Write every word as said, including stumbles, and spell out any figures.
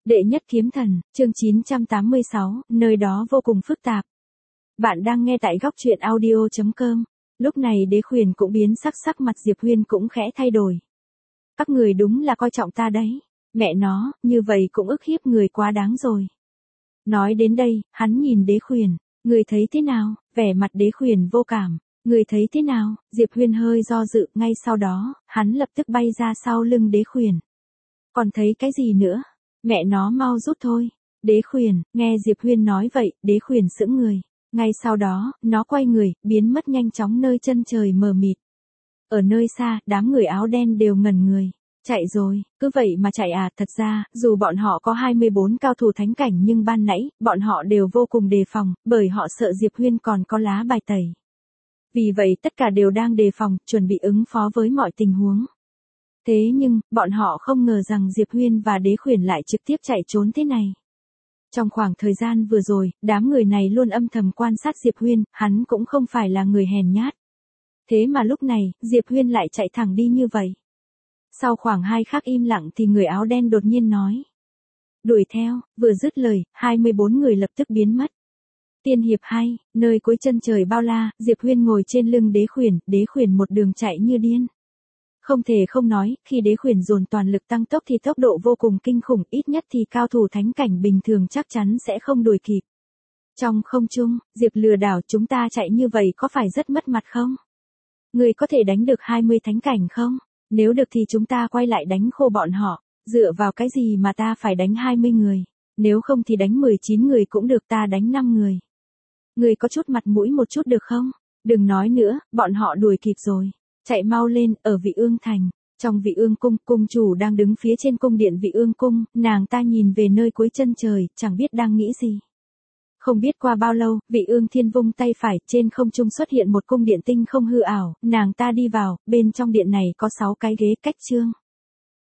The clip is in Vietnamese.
Đệ nhất kiếm thần, chương chín trăm tám mươi sáu, nơi đó vô cùng phức tạp. Bạn đang nghe tại góc truyện audio chấm com. Lúc này Đế Khuyển cũng biến sắc, sắc mặt Diệp Huyên cũng khẽ thay đổi. Các người đúng là coi trọng ta đấy. Mẹ nó, như vậy cũng ức hiếp người quá đáng rồi. Nói đến đây, hắn nhìn Đế Khuyển. Người thấy thế nào? Vẻ mặt Đế Khuyển vô cảm. Người thấy thế nào? Diệp Huyên hơi do dự, ngay sau đó, hắn lập tức bay ra sau lưng Đế Khuyển. Còn thấy cái gì nữa? Mẹ nó mau rút thôi. Đế Khuyển, nghe Diệp Huyên nói vậy, Đế Khuyển sững người. Ngay sau đó, nó quay người, biến mất nhanh chóng nơi chân trời mờ mịt. Ở nơi xa, đám người áo đen đều ngẩn người. Chạy rồi, cứ vậy mà chạy à, thật ra, dù bọn họ có hai mươi bốn cao thủ thánh cảnh nhưng ban nãy, bọn họ đều vô cùng đề phòng, bởi họ sợ Diệp Huyên còn có lá bài tẩy. Vì vậy tất cả đều đang đề phòng, chuẩn bị ứng phó với mọi tình huống. Thế nhưng, bọn họ không ngờ rằng Diệp Huyên và Đế Khuyển lại trực tiếp chạy trốn thế này. Trong khoảng thời gian vừa rồi, đám người này luôn âm thầm quan sát Diệp Huyên, hắn cũng không phải là người hèn nhát. Thế mà lúc này, Diệp Huyên lại chạy thẳng đi như vậy. Sau khoảng hai khắc im lặng thì người áo đen đột nhiên nói. Đuổi theo, vừa dứt lời, hai mươi bốn người lập tức biến mất. Tiên hiệp hai, nơi cuối chân trời bao la, Diệp Huyên ngồi trên lưng Đế Khuyển, Đế Khuyển một đường chạy như điên. Không thể không nói, khi Đế Khuyển dồn toàn lực tăng tốc thì tốc độ vô cùng kinh khủng, ít nhất thì cao thủ thánh cảnh bình thường chắc chắn sẽ không đuổi kịp. Trong không trung, Diệp lừa đảo, chúng ta chạy như vậy có phải rất mất mặt không? Người có thể đánh được hai mươi thánh cảnh không? Nếu được thì chúng ta quay lại đánh khô bọn họ, dựa vào cái gì mà ta phải đánh hai mươi người, nếu không thì đánh mười chín người cũng được, ta đánh năm người. Người có chút mặt mũi một chút được không? Đừng nói nữa, bọn họ đuổi kịp rồi. Chạy mau lên, ở Vị Ương Thành. Trong Vị Ương Cung, cung chủ đang đứng phía trên cung điện Vị Ương Cung, nàng ta nhìn về nơi cuối chân trời, chẳng biết đang nghĩ gì. Không biết qua bao lâu, Vị Ương Thiên vung tay phải, trên không trung xuất hiện một cung điện tinh không hư ảo, nàng ta đi vào, bên trong điện này có sáu cái ghế cách trương.